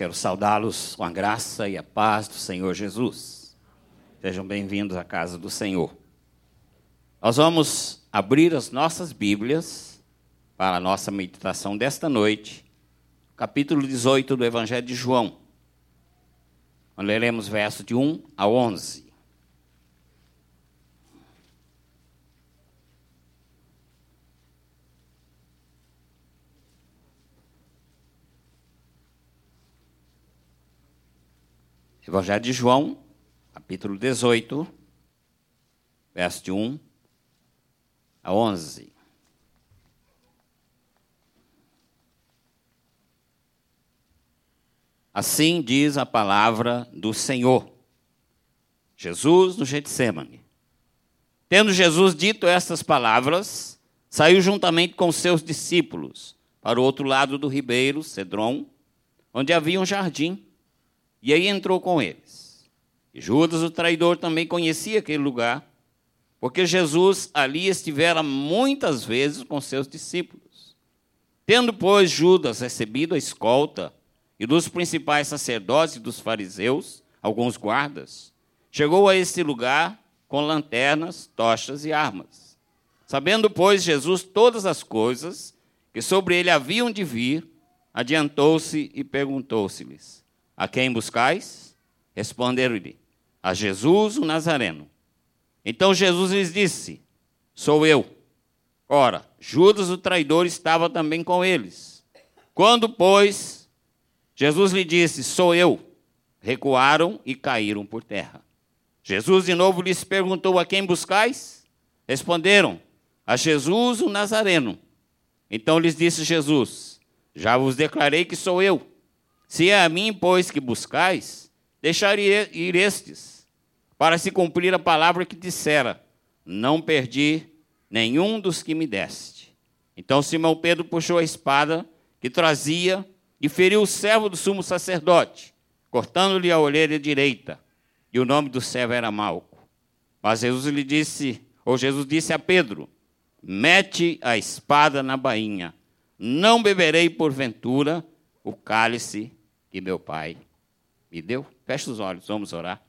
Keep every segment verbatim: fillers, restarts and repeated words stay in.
quero saudá-los com a graça e a paz do Senhor Jesus. Sejam bem-vindos à casa do Senhor. Nós vamos abrir as nossas Bíblias para a nossa meditação desta noite, capítulo dezoito do Evangelho de João. Nós leremos versos de um a onze. Evangelho de João, capítulo dezoito, verso de um a onze. Assim diz a palavra do Senhor. Jesus no Getsêmani. Tendo Jesus dito estas palavras, saiu juntamente com seus discípulos para o outro lado do ribeiro, Cedron, onde havia um jardim. E aí entrou com eles. E Judas, o traidor, também conhecia aquele lugar, porque Jesus ali estivera muitas vezes com seus discípulos. Tendo, pois, Judas recebido a escolta e dos principais sacerdotes e dos fariseus, alguns guardas, chegou a este lugar com lanternas, tochas e armas. Sabendo, pois, Jesus todas as coisas que sobre ele haviam de vir, adiantou-se e perguntou-se-lhes: a quem buscais? Responderam-lhe: a Jesus o Nazareno. Então Jesus lhes disse: sou eu. Ora, Judas o traidor estava também com eles. Quando, pois, Jesus lhe disse: sou eu, recuaram e caíram por terra. Jesus de novo lhes perguntou: a quem buscais? Responderam: a Jesus o Nazareno. Então lhes disse Jesus: já vos declarei que sou eu. Se é a mim, pois, que buscais, deixarei ir estes, para se cumprir a palavra que dissera: não perdi nenhum dos que me deste. Então Simão Pedro puxou a espada que trazia e feriu o servo do sumo sacerdote, cortando-lhe a orelha direita. E o nome do servo era Malco. Mas Jesus lhe disse, ou Jesus disse a Pedro: mete a espada na bainha. Não beberei porventura o cálice que meu Pai me deu? Feche os olhos, vamos orar.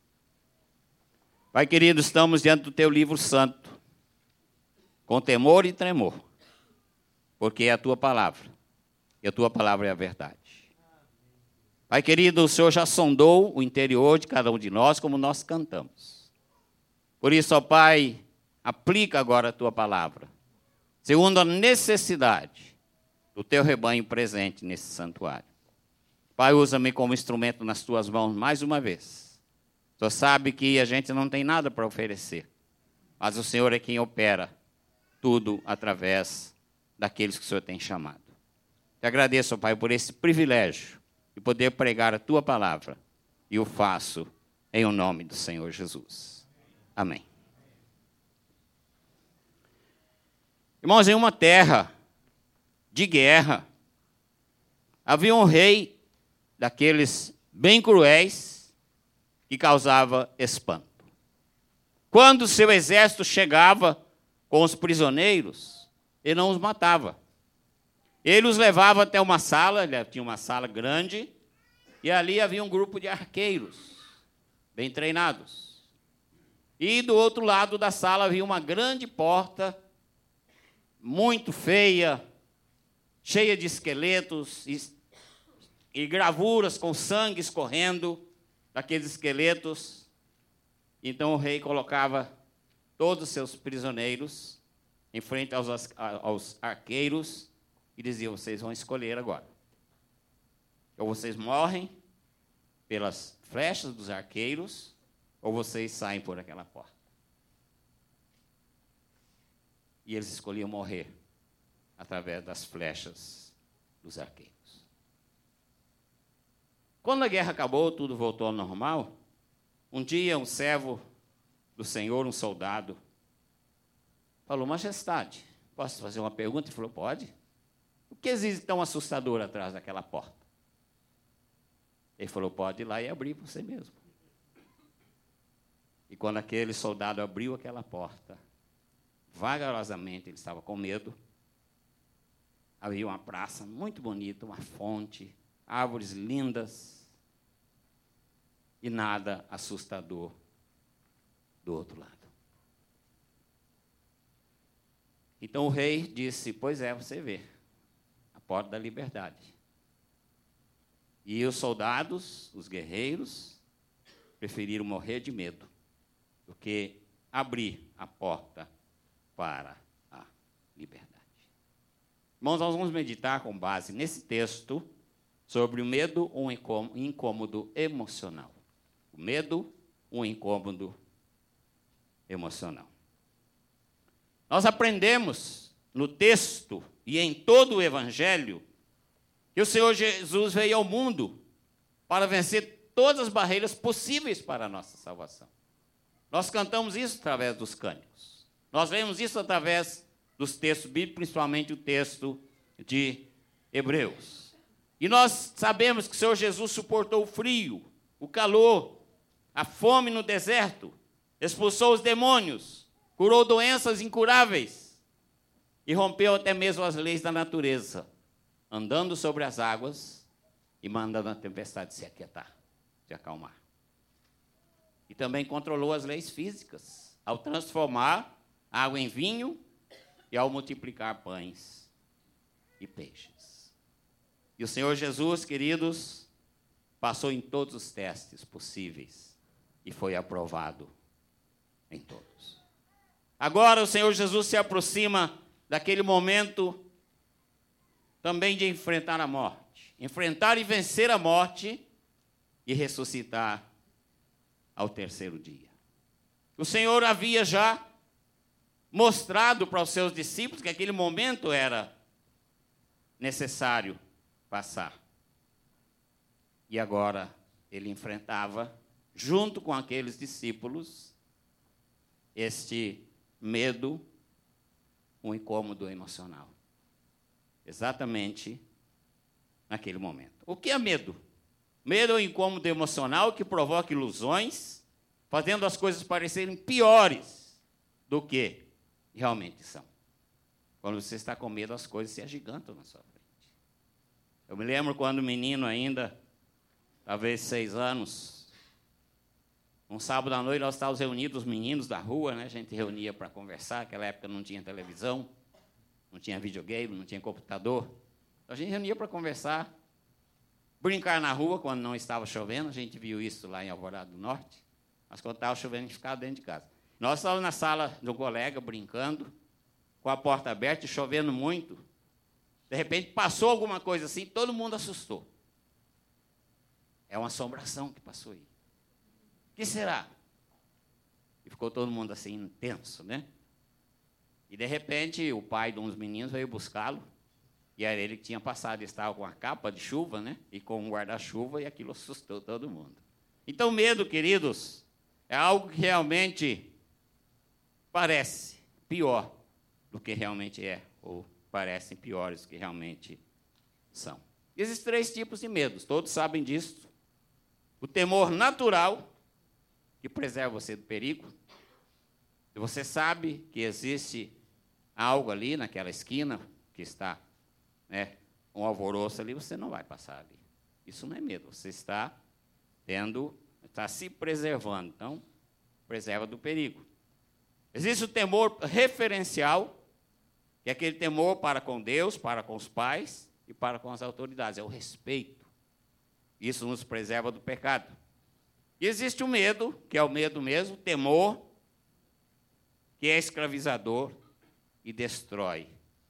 Pai querido, estamos diante do Teu livro santo, com temor e tremor, porque é a Tua palavra, e a Tua palavra é a verdade. Pai querido, o Senhor já sondou o interior de cada um de nós, como nós cantamos. Por isso, ó Pai, aplica agora a Tua palavra, segundo a necessidade do Teu rebanho presente nesse santuário. Pai, usa-me como instrumento nas Tuas mãos mais uma vez. O Senhor sabe que a gente não tem nada para oferecer, mas o Senhor é quem opera tudo através daqueles que o Senhor tem chamado. Te agradeço, Pai, por esse privilégio de poder pregar a Tua palavra, e o faço em o nome do Senhor Jesus. Amém. Irmãos, em uma terra de guerra, havia um rei daqueles bem cruéis que causava espanto. Quando seu exército chegava com os prisioneiros, ele não os matava. Ele os levava até uma sala, ele tinha uma sala grande, e ali havia um grupo de arqueiros, bem treinados. E do outro lado da sala havia uma grande porta, muito feia, cheia de esqueletos e e gravuras com sangue escorrendo daqueles esqueletos. Então o rei colocava todos os seus prisioneiros em frente aos, aos arqueiros e dizia: vocês vão escolher agora. Ou vocês morrem pelas flechas dos arqueiros, ou vocês saem por aquela porta. E eles escolhiam morrer através das flechas dos arqueiros. Quando a guerra acabou, tudo voltou ao normal. Um dia, um servo do Senhor, um soldado, falou: majestade, posso fazer uma pergunta? Ele falou: pode. O que existe tão assustador atrás daquela porta? Ele falou: pode ir lá e abrir por você mesmo. E quando aquele soldado abriu aquela porta, vagarosamente, ele estava com medo, havia uma praça muito bonita, uma fonte, árvores lindas e nada assustador do outro lado. Então o rei disse: pois é, você vê, a porta da liberdade. E os soldados, os guerreiros, preferiram morrer de medo do que abrir a porta para a liberdade. Irmãos, nós vamos meditar com base nesse texto sobre o medo, um incômodo emocional. O medo, um incômodo emocional. Nós aprendemos no texto e em todo o Evangelho que o Senhor Jesus veio ao mundo para vencer todas as barreiras possíveis para a nossa salvação. Nós cantamos isso através dos cânticos. Nós vemos isso através dos textos bíblicos, principalmente o texto de Hebreus. E nós sabemos que o Senhor Jesus suportou o frio, o calor, a fome no deserto, expulsou os demônios, curou doenças incuráveis e rompeu até mesmo as leis da natureza, andando sobre as águas e mandando a tempestade se aquietar, se acalmar. E também controlou as leis físicas, ao transformar água em vinho e ao multiplicar pães e peixes. E o Senhor Jesus, queridos, passou em todos os testes possíveis e foi aprovado em todos. Agora o Senhor Jesus se aproxima daquele momento também de enfrentar a morte. Enfrentar e vencer a morte e ressuscitar ao terceiro dia. O Senhor havia já mostrado para os seus discípulos que aquele momento era necessário passar. E agora ele enfrentava, junto com aqueles discípulos, este medo, um incômodo emocional. Exatamente naquele momento. O que é medo? Medo é um incômodo emocional que provoca ilusões, fazendo as coisas parecerem piores do que realmente são. Quando você está com medo, as coisas se agigantam na sua frente. Eu me lembro quando menino ainda, talvez seis anos, um sábado à noite nós estávamos reunidos, os meninos da rua, né? A gente reunia para conversar, naquela época não tinha televisão, não tinha videogame, não tinha computador. Então a gente reunia para conversar, brincar na rua quando não estava chovendo. A gente viu isso lá em Alvorada do Norte. Mas quando estava chovendo, a gente ficava dentro de casa. Nós estávamos na sala de um colega, brincando, com a porta aberta e chovendo muito. De repente, passou alguma coisa assim, todo mundo assustou. É uma assombração que passou aí. O que será? E ficou todo mundo assim, tenso, né? E, de repente, o pai de uns meninos veio buscá-lo. E era ele que tinha passado, estava com a capa de chuva, né? E com um guarda-chuva, e aquilo assustou todo mundo. Então, medo, queridos, é algo que realmente parece pior do que realmente é, ou parecem piores do que realmente são. Existem três tipos de medos, todos sabem disso. O temor natural, que preserva você do perigo. E você sabe que existe algo ali naquela esquina que está, né, um alvoroço ali, você não vai passar ali. Isso não é medo, você está tendo, está se preservando. Então, preserva do perigo. Existe o temor referencial, que é aquele temor para com Deus, para com os pais e para com as autoridades. É o respeito. Isso nos preserva do pecado. E existe o medo, que é o medo mesmo, o temor, que é escravizador e destrói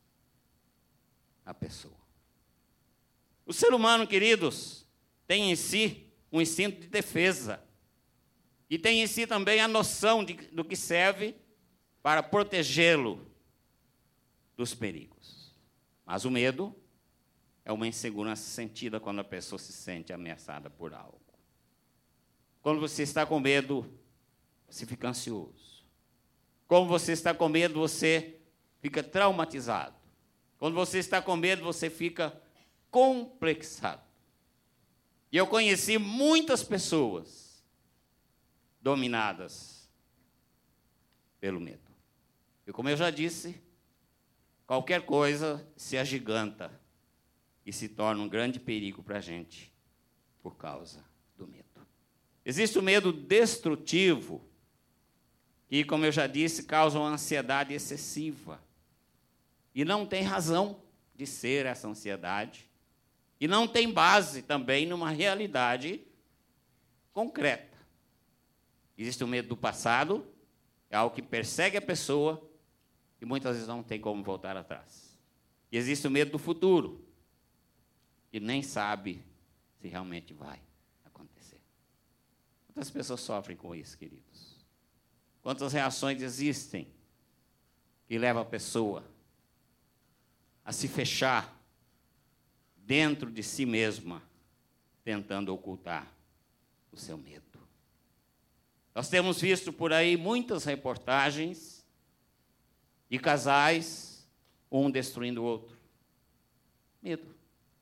a pessoa. O ser humano, queridos, tem em si um instinto de defesa. E tem em si também a noção de, do que serve para protegê-lo dos perigos. Mas o medo é uma insegurança sentida quando a pessoa se sente ameaçada por algo. Quando você está com medo, você fica ansioso. Quando você está com medo, você fica traumatizado. Quando você está com medo, você fica complexado. E eu conheci muitas pessoas dominadas pelo medo. E como eu já disse, qualquer coisa se agiganta e se torna um grande perigo para a gente por causa do medo. Existe o medo destrutivo, que, como eu já disse, causa uma ansiedade excessiva. E não tem razão de ser essa ansiedade. E não tem base também numa realidade concreta. Existe o medo do passado, é algo que persegue a pessoa e muitas vezes não tem como voltar atrás. E existe o medo do futuro, que nem sabe se realmente vai acontecer. Quantas pessoas sofrem com isso, queridos? Quantas reações existem que levam a pessoa a se fechar dentro de si mesma, tentando ocultar o seu medo? Nós temos visto por aí muitas reportagens de casais, um destruindo o outro. Medo.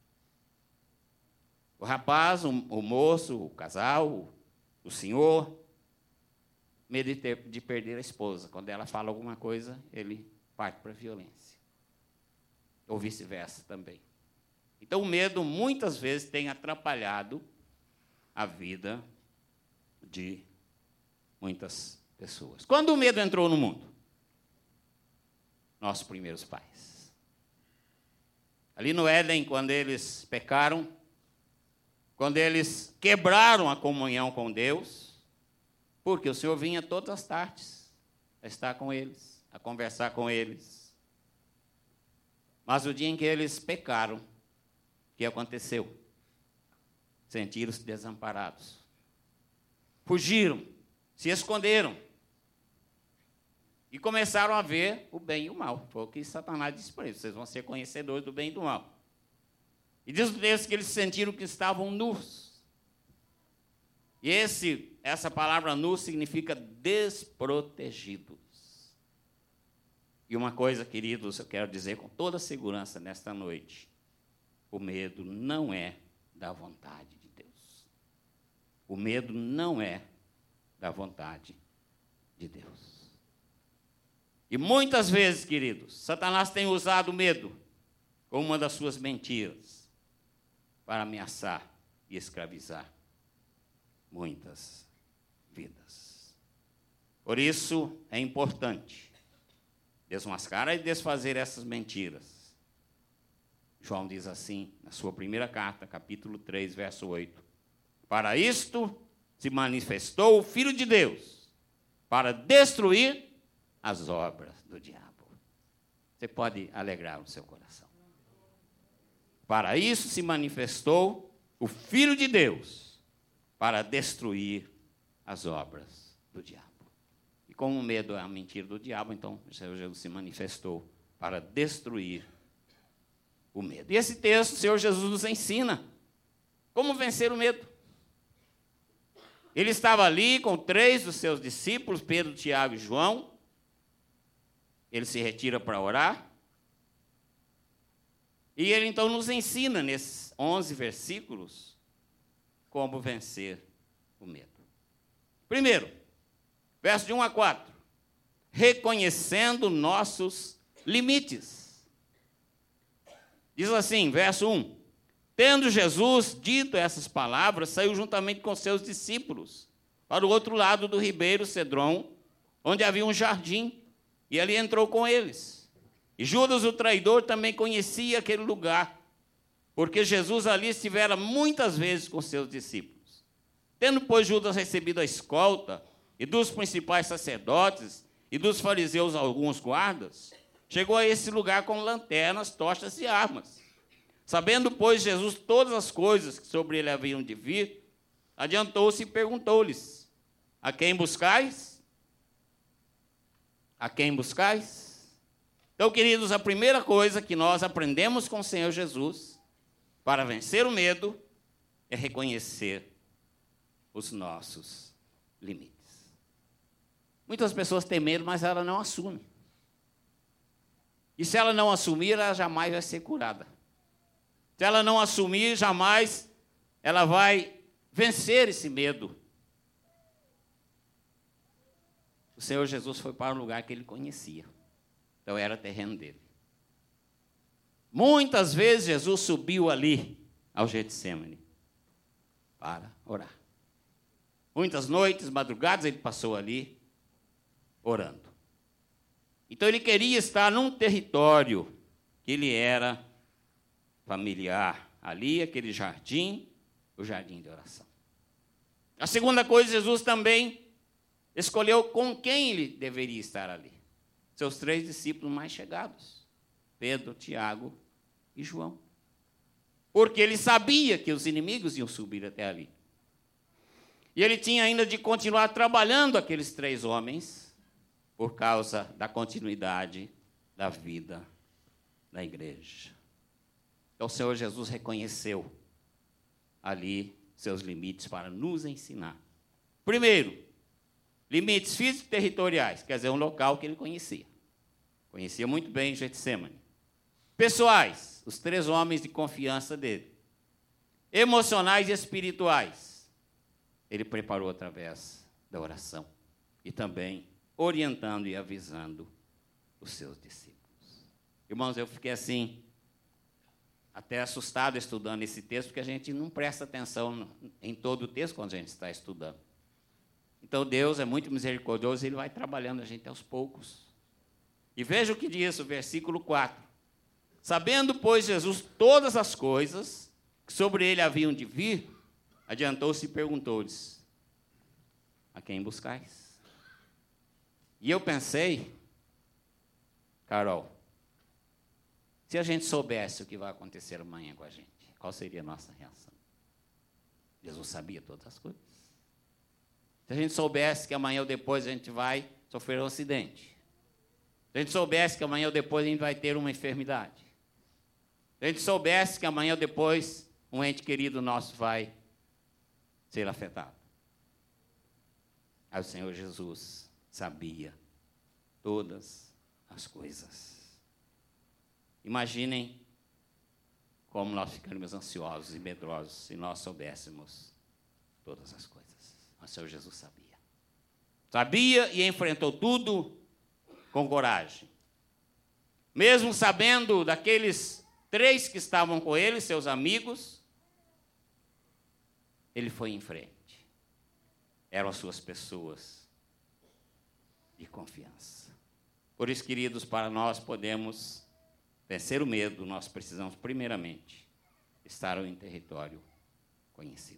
O rapaz, o, o moço, o casal, o senhor, medo de, ter, de perder a esposa. Quando ela fala alguma coisa, ele parte para a violência. Ou vice-versa também. Então, o medo, muitas vezes, tem atrapalhado a vida de muitas pessoas. Quando o medo entrou no mundo? Nossos primeiros pais. Ali no Éden, quando eles pecaram, quando eles quebraram a comunhão com Deus, porque o Senhor vinha todas as tardes a estar com eles, a conversar com eles. Mas o dia em que eles pecaram, o que aconteceu? Sentiram-se desamparados. Fugiram, se esconderam. E começaram a ver o bem e o mal. Foi o que Satanás disse para eles: vocês vão ser conhecedores do bem e do mal. E diz o texto que eles sentiram que estavam nus. E esse, essa palavra nu significa desprotegidos. E uma coisa, queridos, eu quero dizer com toda segurança nesta noite: o medo não é da vontade de Deus. O medo não é da vontade de Deus. E muitas vezes, queridos, Satanás tem usado o medo como uma das suas mentiras para ameaçar e escravizar muitas vidas. Por isso, é importante desmascarar e desfazer essas mentiras. João diz assim, na sua primeira carta, capítulo três, verso oito: para isto se manifestou o Filho de Deus, para destruir as obras do diabo. Você pode alegrar o seu coração. Para isso se manifestou o Filho de Deus, para destruir as obras do diabo. E como o medo é a mentira do diabo, então o Senhor Jesus se manifestou para destruir o medo. E esse texto, o Senhor Jesus nos ensina como vencer o medo. Ele estava ali com três dos seus discípulos, Pedro, Tiago e João. Ele se retira para orar. E ele então nos ensina, nesses onze versículos, como vencer o medo. Primeiro, verso de um a quatro. Reconhecendo nossos limites. Diz assim, verso um: tendo Jesus dito essas palavras, saiu juntamente com seus discípulos para o outro lado do ribeiro Cedron, onde havia um jardim, e ali entrou com eles. E Judas, o traidor, também conhecia aquele lugar, porque Jesus ali estivera muitas vezes com seus discípulos. Tendo, pois, Judas recebido a escolta, e dos principais sacerdotes, e dos fariseus alguns guardas, chegou a esse lugar com lanternas, tochas e armas. Sabendo, pois, Jesus todas as coisas que sobre ele haviam de vir, adiantou-se e perguntou-lhes: a quem buscais? A quem buscais? Então, queridos, a primeira coisa que nós aprendemos com o Senhor Jesus para vencer o medo é reconhecer os nossos limites. Muitas pessoas têm medo, mas ela não assume. E se ela não assumir, ela jamais vai ser curada. Se ela não assumir, jamais ela vai vencer esse medo. O Senhor Jesus foi para um lugar que ele conhecia. Então era terreno dele. Muitas vezes Jesus subiu ali ao Getsêmani para orar. Muitas noites, madrugadas, ele passou ali orando. Então ele queria estar num território que ele era familiar. Ali, aquele jardim, o jardim de oração. A segunda coisa, Jesus também escolheu com quem ele deveria estar ali. Seus três discípulos mais chegados, Pedro, Tiago e João. Porque ele sabia que os inimigos iam subir até ali. E ele tinha ainda de continuar trabalhando aqueles três homens por causa da continuidade da vida da igreja. Então o Senhor Jesus reconheceu ali seus limites para nos ensinar. Primeiro, limites físicos e territoriais, quer dizer, um local que ele conhecia. Conhecia muito bem Getsêmani. Pessoais, os três homens de confiança dele. Emocionais e espirituais. Ele preparou através da oração. E também orientando e avisando os seus discípulos. Irmãos, eu fiquei assim, até assustado estudando esse texto, porque a gente não presta atenção em todo o texto quando a gente está estudando. Então Deus é muito misericordioso e Ele vai trabalhando a gente aos poucos. E veja o que diz o versículo quatro. Sabendo, pois, Jesus todas as coisas que sobre ele haviam de vir, adiantou-se e perguntou-lhes: a quem buscais? E eu pensei, Carol, se a gente soubesse o que vai acontecer amanhã com a gente, qual seria a nossa reação? Jesus sabia todas as coisas. Se a gente soubesse que amanhã ou depois a gente vai sofrer um acidente, se a gente soubesse que amanhã ou depois a gente vai ter uma enfermidade, se a gente soubesse que amanhã ou depois um ente querido nosso vai ser afetado. Aí o Senhor Jesus sabia todas as coisas. Imaginem como nós ficaríamos ansiosos e medrosos se nós soubéssemos todas as coisas. O Senhor Jesus sabia. Sabia e enfrentou tudo com coragem. Mesmo sabendo daqueles três que estavam com ele, seus amigos, ele foi em frente. Eram as suas pessoas de confiança. Por isso, queridos, para nós podemos vencer o medo, nós precisamos, primeiramente, estar em território conhecido.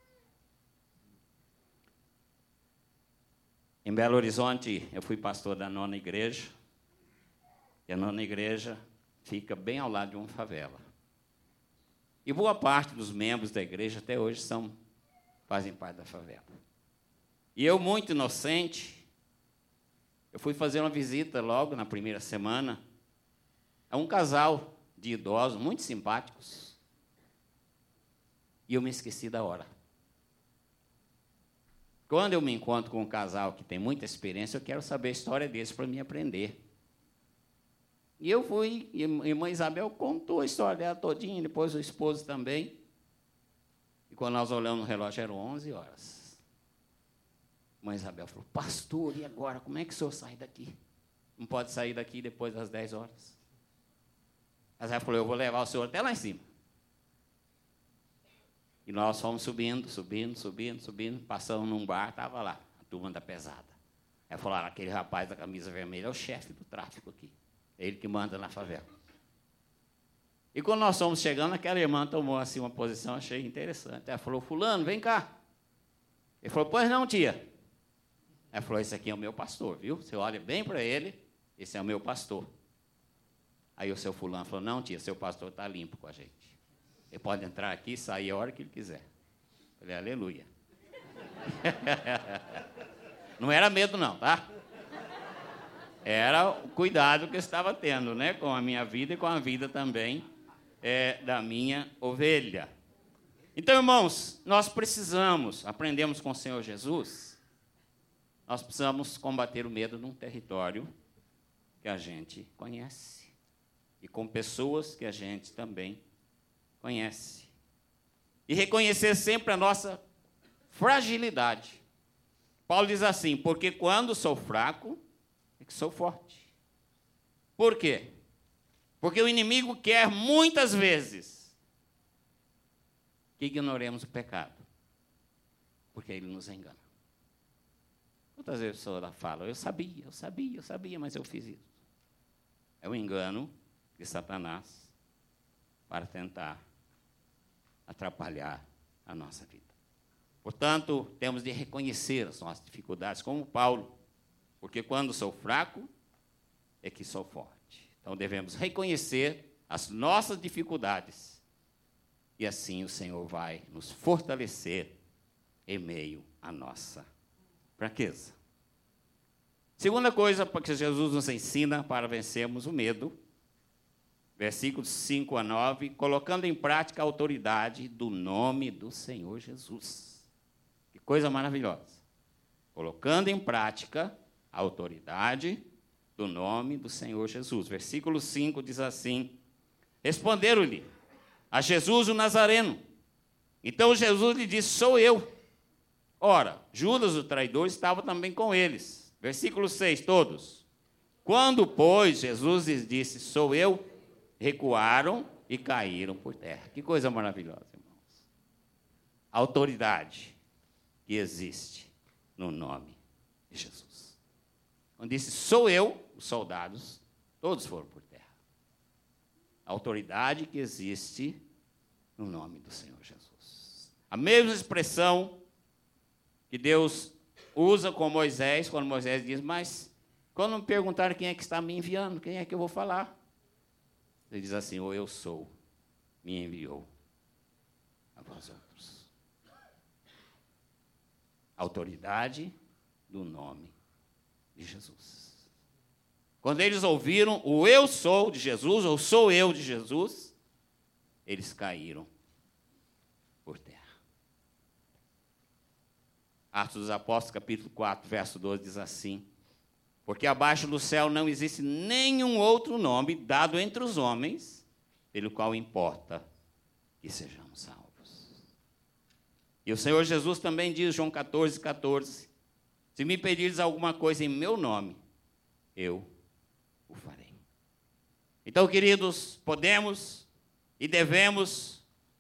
Em Belo Horizonte, eu fui pastor da nona igreja, e a nona igreja fica bem ao lado de uma favela. E boa parte dos membros da igreja até hoje são, fazem parte da favela. E eu, muito inocente, eu fui fazer uma visita logo na primeira semana a um casal de idosos muito simpáticos. E eu me esqueci da hora. Quando eu me encontro com um casal que tem muita experiência, eu quero saber a história deles para me aprender. E eu fui, e a irmã Isabel contou a história dela todinha, depois o esposo também. E quando nós olhamos no relógio, eram onze horas. A irmã Isabel falou: pastor, e agora? Como é que o senhor sai daqui? Não pode sair daqui depois das dez horas. A Isabel falou: eu vou levar o senhor até lá em cima. E nós fomos subindo, subindo, subindo, subindo, passamos num bar, estava lá, a turma da pesada. Aí falaram: aquele rapaz da camisa vermelha é o chefe do tráfico aqui. É ele que manda na favela. E quando nós fomos chegando, aquela irmã tomou assim uma posição, achei interessante. Ela falou: fulano, vem cá. Ele falou: pois não, tia. Ela falou: esse aqui é o meu pastor, viu? Você olha bem para ele, esse é o meu pastor. Aí o seu fulano falou: não, tia, seu pastor está limpo com a gente. Ele pode entrar aqui e sair a hora que ele quiser. Eu falei: aleluia. Não era medo não, tá? Era o cuidado que eu estava tendo, né, com a minha vida e com a vida também é, da minha ovelha. Então, irmãos, nós precisamos, aprendemos com o Senhor Jesus, nós precisamos combater o medo num território que a gente conhece e com pessoas que a gente também conhece. E reconhecer sempre a nossa fragilidade. Paulo diz assim: porque quando sou fraco, é que sou forte. Por quê? Porque o inimigo quer muitas vezes que ignoremos o pecado, porque ele nos engana. Muitas vezes a pessoa fala, eu sabia, eu sabia, eu sabia, mas eu fiz isso. É um engano de Satanás para tentar atrapalhar a nossa vida. Portanto, temos de reconhecer as nossas dificuldades, como Paulo, porque quando sou fraco, é que sou forte. Então, devemos reconhecer as nossas dificuldades, e assim o Senhor vai nos fortalecer em meio à nossa fraqueza. Segunda coisa que Jesus nos ensina para vencermos o medo, versículos cinco a nove, colocando em prática a autoridade do nome do Senhor Jesus. Que coisa maravilhosa. Colocando em prática a autoridade do nome do Senhor Jesus. Versículo cinco diz assim, responderam-lhe a Jesus o Nazareno. Então Jesus lhe disse, sou eu. Ora, Judas o traidor estava também com eles. Versículo seis, todos. Quando, pois, Jesus lhes disse, sou eu, recuaram e caíram por terra. Que coisa maravilhosa, irmãos. A autoridade que existe no nome de Jesus. Quando disse, sou eu, os soldados, todos foram por terra. A autoridade que existe no nome do Senhor Jesus. A mesma expressão que Deus usa com Moisés, quando Moisés diz, mas quando me perguntaram quem é que está me enviando, quem é que eu vou falar? Ele diz assim, ou eu sou, me enviou a vós outros. Autoridade do nome de Jesus. Quando eles ouviram o eu sou de Jesus, ou sou eu de Jesus, eles caíram por terra. Atos dos Apóstolos, capítulo quatro, verso doze, diz assim, porque abaixo do céu não existe nenhum outro nome dado entre os homens, pelo qual importa que sejamos salvos. E o Senhor Jesus também diz, João catorze, catorze, se me pedires alguma coisa em meu nome, eu o farei. Então, queridos, podemos e devemos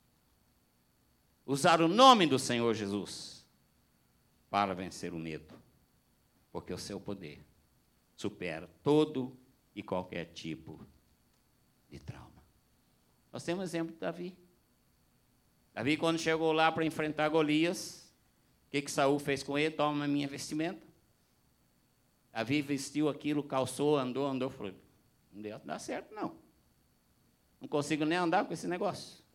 usar o nome do Senhor Jesus para vencer o medo, porque o seu poder supera todo e qualquer tipo de trauma. Nós temos o exemplo de Davi. Davi, quando chegou lá para enfrentar Golias, o que, que Saul fez com ele? Toma a minha vestimenta. Davi vestiu aquilo, calçou, andou, andou. Falou, não dá certo, não. Não consigo nem andar com esse negócio.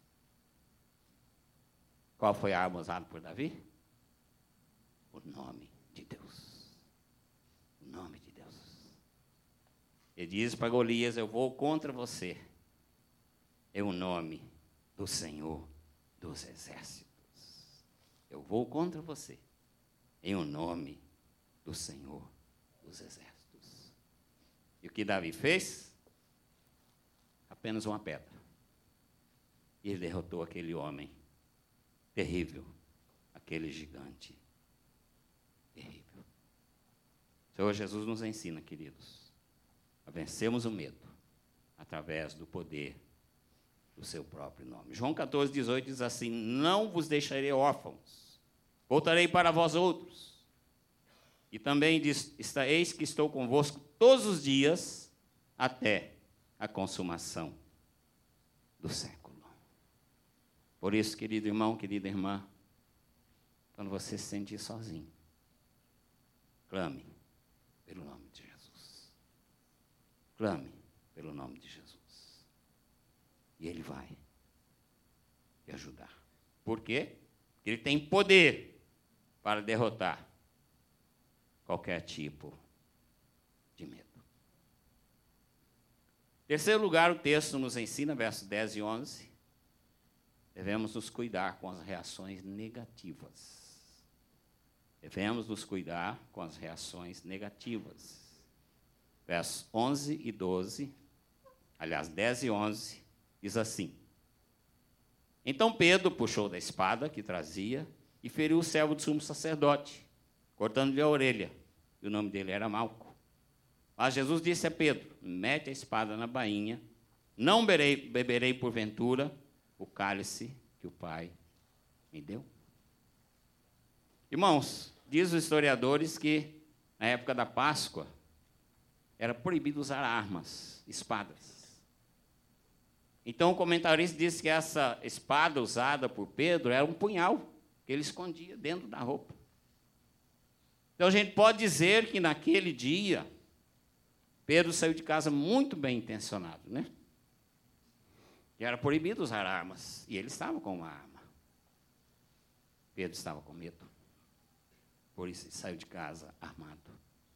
Qual foi a arma usada por Davi? O nome de Deus. O nome de Deus. Ele diz para Golias, eu vou contra você. É o nome do Senhor dos Exércitos. Eu vou contra você. Em o nome do Senhor dos Exércitos. E o que Davi fez? Apenas uma pedra. E ele derrotou aquele homem terrível. Aquele gigante terrível. O Senhor Jesus nos ensina, queridos, a vencermos o medo através do poder do seu próprio nome. João catorze, dezoito diz assim, não vos deixarei órfãos, voltarei para vós outros. E também diz, eis que estou convosco todos os dias até a consumação do século. Por isso, querido irmão, querida irmã, quando você se sentir sozinho, clame pelo nome de Jesus. Clame pelo nome de Jesus. E Ele vai te ajudar. Por quê? Porque Ele tem poder para derrotar qualquer tipo de medo. Em terceiro lugar, o texto nos ensina, versos dez e onze, devemos nos cuidar com as reações negativas. Devemos nos cuidar com as reações negativas. Versos onze e doze, aliás, dez e onze, diz assim, então Pedro puxou da espada que trazia e feriu o servo do sumo sacerdote, cortando-lhe a orelha, e o nome dele era Malco. Mas Jesus disse a Pedro, mete a espada na bainha, não beberei, beberei porventura o cálice que o Pai me deu? Irmãos, diz os historiadores que na época da Páscoa era proibido usar armas, espadas. Então o comentarista disse que essa espada usada por Pedro era um punhal que ele escondia dentro da roupa. Então a gente pode dizer que naquele dia Pedro saiu de casa muito bem intencionado, né? E era proibido usar armas, e ele estava com uma arma. Pedro estava com medo. Por isso ele saiu de casa armado.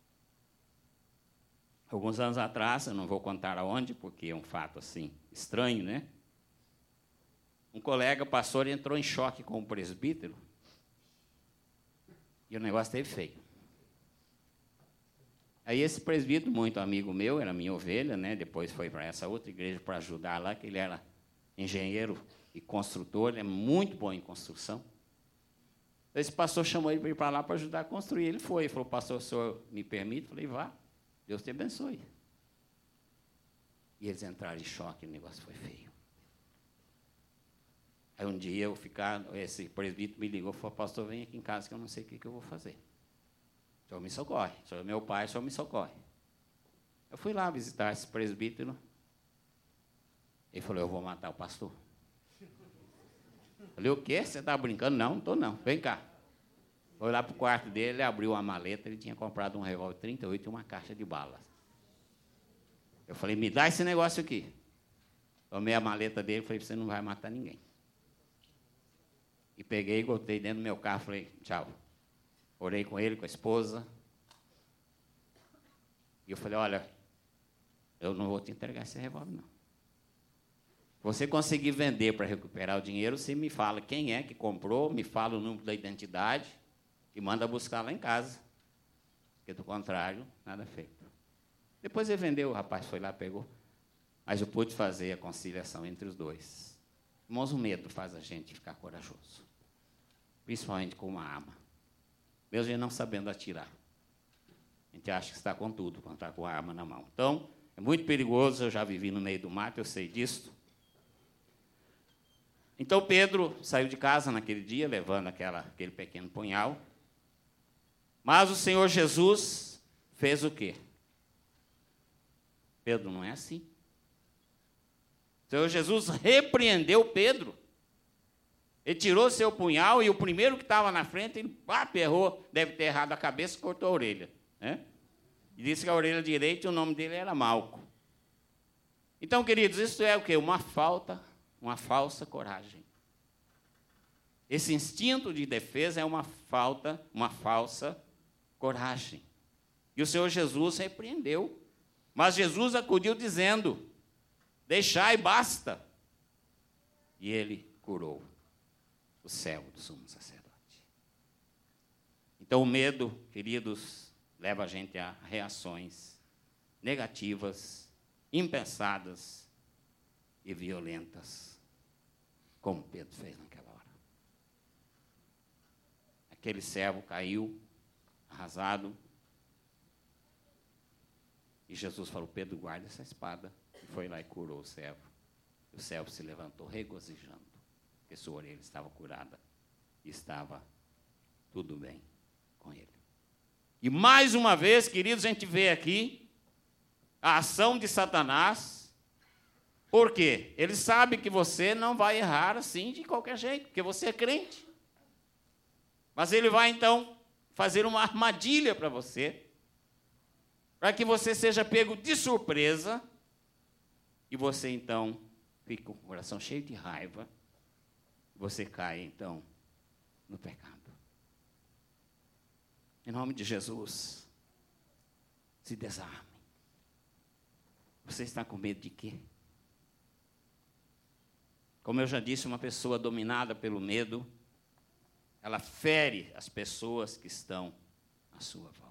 Alguns anos atrás, eu não vou contar aonde, porque é um fato assim estranho, né? Um colega pastor entrou em choque com o presbítero e o negócio esteve feio. Aí esse presbítero, muito amigo meu, era minha ovelha, né? Depois foi para essa outra igreja para ajudar lá, que ele era engenheiro e construtor, ele é muito bom em construção. Esse pastor chamou ele para ir para lá para ajudar a construir. Ele foi, ele falou, pastor, o senhor me permite? Eu falei, vá, Deus te abençoe. E eles entraram em choque, o negócio foi feio. Aí um dia eu ficar, esse presbítero me ligou e falou, pastor, vem aqui em casa que eu não sei o que, que eu vou fazer. O senhor me socorre, o senhor é meu pai, o senhor me socorre. Eu fui lá visitar esse presbítero. Ele falou, eu vou matar o pastor. Eu falei, o quê? Você está brincando? Não, não estou não. Vem cá. Foi lá para o quarto dele, ele abriu uma maleta, ele tinha comprado um revólver trinta e oito e uma caixa de balas. Eu falei, me dá esse negócio aqui. Tomei a maleta dele e falei, você não vai matar ninguém. E peguei e botei dentro do meu carro e falei, tchau. Orei com ele, com a esposa. E eu falei, olha, eu não vou te entregar esse revólver, não. Você conseguir vender para recuperar o dinheiro, você me fala quem é que comprou, me fala o número da identidade e manda buscar lá em casa. Porque, do contrário, nada feito. Depois ele vendeu, o rapaz foi lá, pegou. Mas eu pude fazer a conciliação entre os dois. Irmãos, o medo faz a gente ficar corajoso. Principalmente com uma arma. Mesmo a gente não sabendo atirar. A gente acha que está com tudo, quando está com a arma na mão. Então, é muito perigoso, eu já vivi no meio do mato, eu sei disso. Então Pedro saiu de casa naquele dia, levando aquela, aquele pequeno punhal. Mas o Senhor Jesus fez o quê? Pedro, não é assim. O Senhor Jesus repreendeu Pedro. Ele tirou seu punhal e o primeiro que estava na frente, ele pá, errou, deve ter errado a cabeça e cortou a orelha. Né? E disse que a orelha direita, o nome dele era Malco. Então, queridos, isso é o quê? Uma falta, uma falsa coragem. Esse instinto de defesa é uma falta, uma falsa coragem. E o Senhor Jesus repreendeu. Mas Jesus acudiu dizendo, deixai, basta. E ele curou o servo do sumo sacerdote. Então, o medo, queridos, leva a gente a reações negativas, impensadas e violentas, como Pedro fez naquela hora. Aquele servo caiu, arrasado, e Jesus falou, Pedro, guarda essa espada, e foi lá e curou o servo. O servo se levantou regozijando, porque sua orelha estava curada, e estava tudo bem com ele. E mais uma vez, queridos, a gente vê aqui a ação de Satanás. Por quê? Ele sabe que você não vai errar assim de qualquer jeito, porque você é crente. Mas ele vai, então, fazer uma armadilha para você, para que você seja pego de surpresa, e você, então, fica com o coração cheio de raiva, você cai, então, no pecado. Em nome de Jesus, se desarme. Você está com medo de quê? Como eu já disse, uma pessoa dominada pelo medo, ela fere as pessoas que estão à sua volta.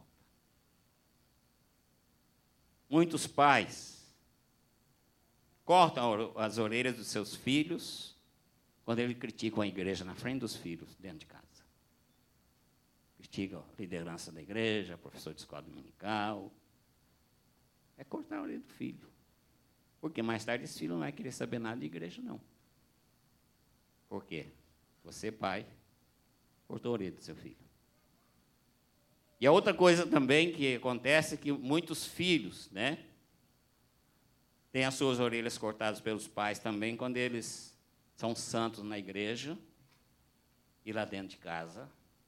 Muitos pais cortam as orelhas dos seus filhos quando eles criticam a igreja na frente dos filhos, dentro de casa. Criticam a liderança da igreja, professor de escola dominical. É cortar a orelha do filho. Porque mais tarde esse filho não vai querer saber nada de igreja, não. Por quê? Você, pai, cortou a orelha do seu filho. E a outra coisa também que acontece é que muitos filhos, né, têm as suas orelhas cortadas pelos pais também quando eles são santos na igreja e lá dentro de casa.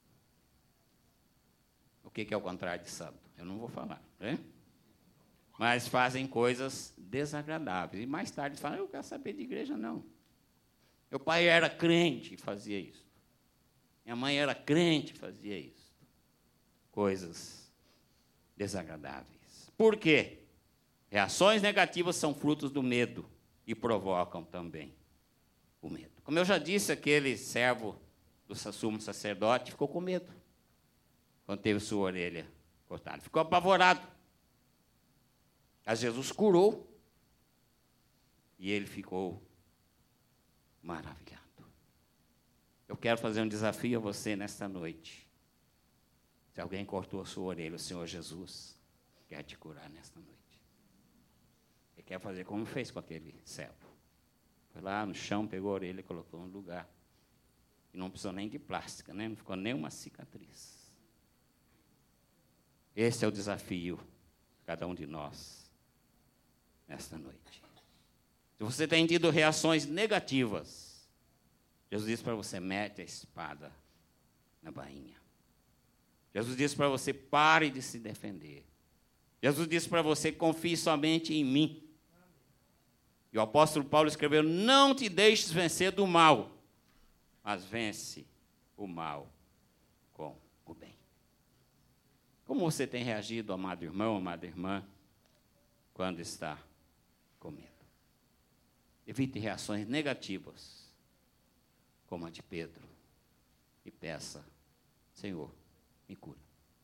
O que é o contrário de santo? Eu não vou falar, né? Mas fazem coisas desagradáveis. E mais tarde falam, eu quero saber de igreja, não. Meu pai era crente e fazia isso. Minha mãe era crente e fazia isso. Coisas desagradáveis. Por quê? Reações negativas são frutos do medo e provocam também o medo. Como eu já disse, aquele servo do sumo sacerdote ficou com medo quando teve sua orelha cortada. Ficou apavorado. Mas Jesus curou e ele ficou maravilhado. Eu quero fazer um desafio a você nesta noite. Se alguém cortou a sua orelha, o Senhor Jesus quer te curar nesta noite. Ele quer fazer como fez com aquele servo. Foi lá no chão, pegou a orelha e colocou no lugar. E não precisou nem de plástica, né? Não ficou nem uma cicatriz. Esse é o desafio de cada um de nós nesta noite. Se você tem tido reações negativas, Jesus disse para você, mete a espada na bainha. Jesus disse para você, pare de se defender. Jesus disse para você, confie somente em mim. E o apóstolo Paulo escreveu, não te deixes vencer do mal, mas vence o mal com o bem. Como você tem reagido, amado irmão, amada irmã, quando está com medo? Evite reações negativas, como a de Pedro, e peça, Senhor, me cura.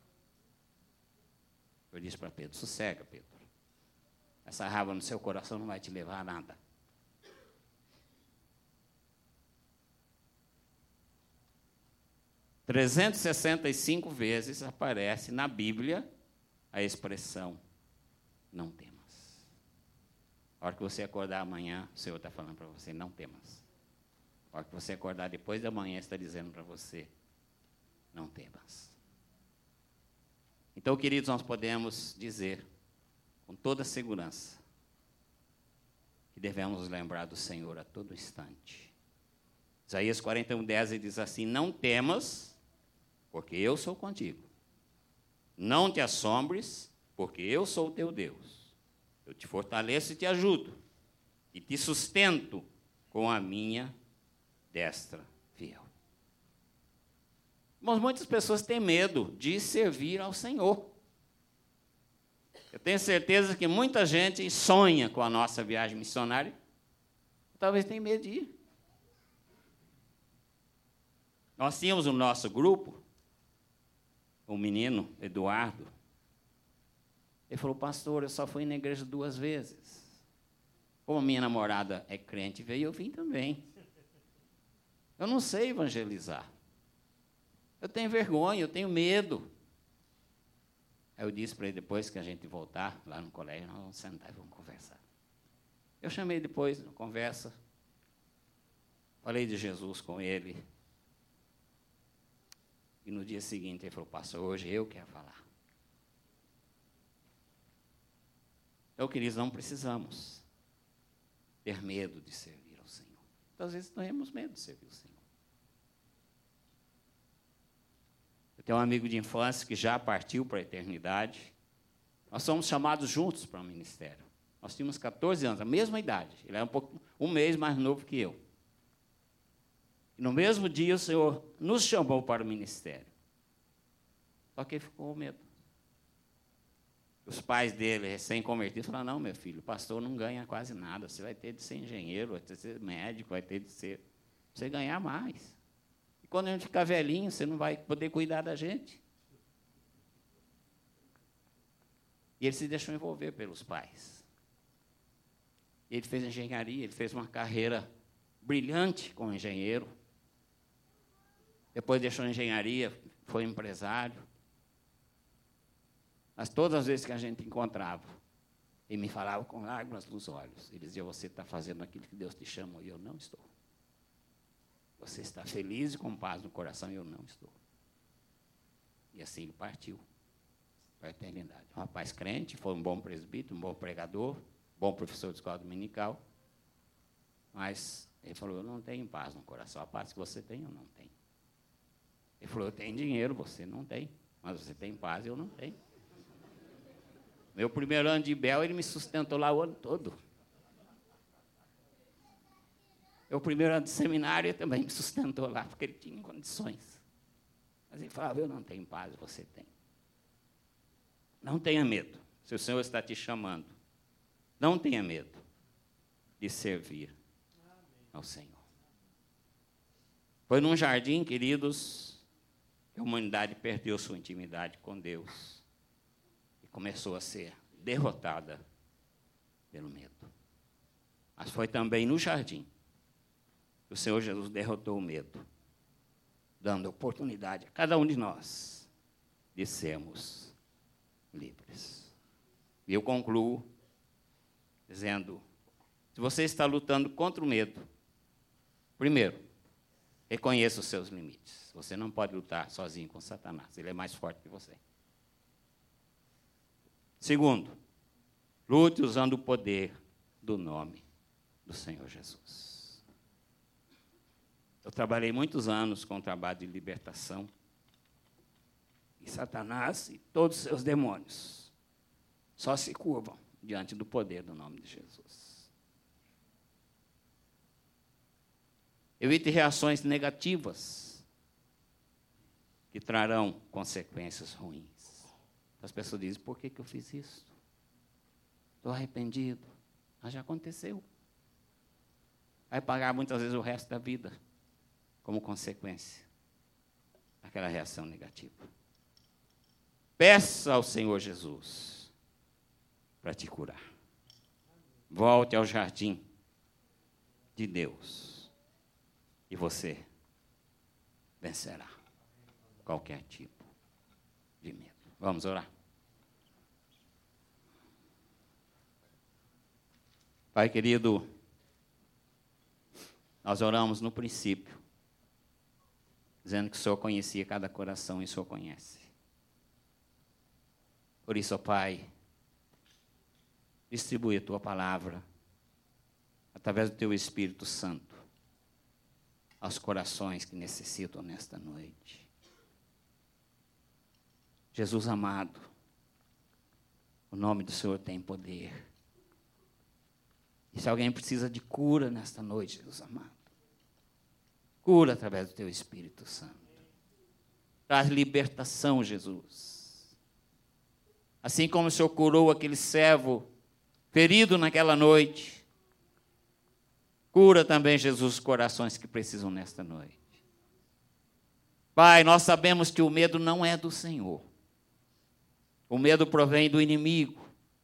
Eu disse para Pedro, sossega, Pedro. Essa raiva no seu coração não vai te levar a nada. trezentas e sessenta e cinco vezes aparece na Bíblia a expressão, não temas. A hora que você acordar amanhã, o Senhor está falando para você, não temas. A hora que você acordar depois da manhã, está dizendo para você, não temas. Então, queridos, nós podemos dizer, com toda segurança, que devemos lembrar do Senhor a todo instante. Isaías quarenta e um, dez, ele diz assim, não temas, porque eu sou contigo. Não te assombres, porque eu sou o teu Deus. Eu te fortaleço e te ajudo, e te sustento com a minha destra fiel. Mas muitas pessoas têm medo de servir ao Senhor. Eu tenho certeza que muita gente sonha com a nossa viagem missionária, talvez tenha medo de ir. Nós tínhamos o nosso grupo, o menino Eduardo, ele falou, pastor, eu só fui na igreja duas vezes. Como a minha namorada é crente, veio, eu vim também. Eu não sei evangelizar. Eu tenho vergonha, eu tenho medo. Aí eu disse para ele, depois que a gente voltar lá no colégio, nós vamos sentar e vamos conversar. Eu chamei depois, na conversa, falei de Jesus com ele. E no dia seguinte ele falou, pastor, hoje eu quero falar. Então, queridos, não precisamos ter medo de servir ao Senhor. Então, às vezes, nós temos medo de servir ao Senhor. Eu tenho um amigo de infância que já partiu para a eternidade. Nós somos chamados juntos para o ministério. Nós tínhamos catorze anos, a mesma idade. Ele era um, pouco, um mês mais novo que eu. E no mesmo dia o Senhor nos chamou para o ministério. Só que ele ficou com medo. Os pais dele, recém-convertidos, falaram, não, meu filho, o pastor não ganha quase nada. Você vai ter de ser engenheiro, vai ter de ser médico, vai ter de ser... Você ganhar mais. E quando a gente ficar velhinho, você não vai poder cuidar da gente. E ele se deixou envolver pelos pais. Ele fez engenharia, ele fez uma carreira brilhante como engenheiro. Depois deixou a engenharia, foi empresário. Mas todas as vezes que a gente encontrava, E me falava com lágrimas nos olhos. Ele dizia, você está fazendo aquilo que Deus te chamou, e eu não estou. Você está feliz e com paz no coração, e eu não estou. E assim ele partiu para a eternidade. Um rapaz crente, foi um bom presbítero, um bom pregador, bom professor de escola dominical. Mas ele falou, eu não tenho paz no coração. A paz que você tem, eu não tenho. Ele falou, eu tenho dinheiro, você não tem. Mas você tem paz, eu não tenho. Meu primeiro ano de Ibel, ele me sustentou lá o ano todo. Meu primeiro ano de seminário, ele também me sustentou lá, porque ele tinha condições. Mas ele falava, eu não tenho paz, você tem. Não tenha medo, se o Senhor está te chamando. Não tenha medo de servir ao Senhor. Foi num jardim, queridos, que a humanidade perdeu sua intimidade com Deus. Começou a ser derrotada pelo medo. Mas foi também no jardim que o Senhor Jesus derrotou o medo, dando oportunidade a cada um de nós de sermos livres. E eu concluo dizendo, se você está lutando contra o medo, primeiro, reconheça os seus limites. Você não pode lutar sozinho com Satanás, ele é mais forte que você. Segundo, lute usando o poder do nome do Senhor Jesus. Eu trabalhei muitos anos com o trabalho de libertação. E Satanás e todos os seus demônios só se curvam diante do poder do nome de Jesus. Evite reações negativas que trarão consequências ruins. As pessoas dizem, por que, que eu fiz isso? Estou arrependido. Mas já aconteceu. Vai pagar muitas vezes o resto da vida como consequência daquela reação negativa. Peça ao Senhor Jesus para te curar. Volte ao jardim de Deus e você vencerá qualquer tipo de medo. Vamos orar. Pai querido, nós oramos no princípio, dizendo que o Senhor conhecia cada coração e o Senhor conhece. Por isso, ó Pai, distribui a Tua palavra, através do Teu Espírito Santo, aos corações que necessitam nesta noite. Jesus amado, o nome do Senhor tem poder. E se alguém precisa de cura nesta noite, Jesus amado, cura através do Teu Espírito Santo. Traz libertação, Jesus. Assim como o Senhor curou aquele servo ferido naquela noite, cura também, Jesus, os corações que precisam nesta noite. Pai, nós sabemos que o medo não é do Senhor. O medo provém do inimigo.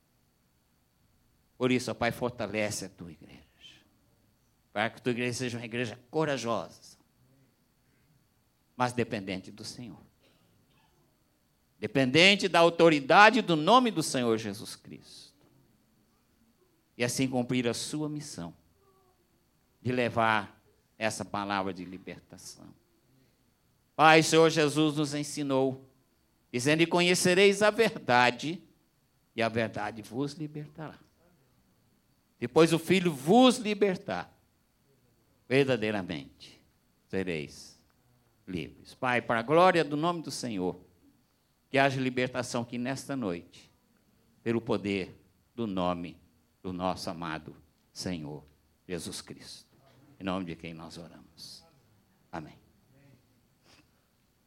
Por isso, ó Pai, fortalece a Tua igreja. Para que a Tua igreja seja uma igreja corajosa, mas dependente do Senhor. Dependente da autoridade do nome do Senhor Jesus Cristo. E assim cumprir a sua missão de levar essa palavra de libertação. Pai, o Senhor Jesus nos ensinou, dizendo, e conhecereis a verdade, e a verdade vos libertará. Depois o Filho vos libertar, verdadeiramente sereis livres. Pai, para a glória do nome do Senhor, que haja libertação aqui nesta noite, pelo poder do nome do nosso amado Senhor Jesus Cristo. Em nome de quem nós oramos. Amém.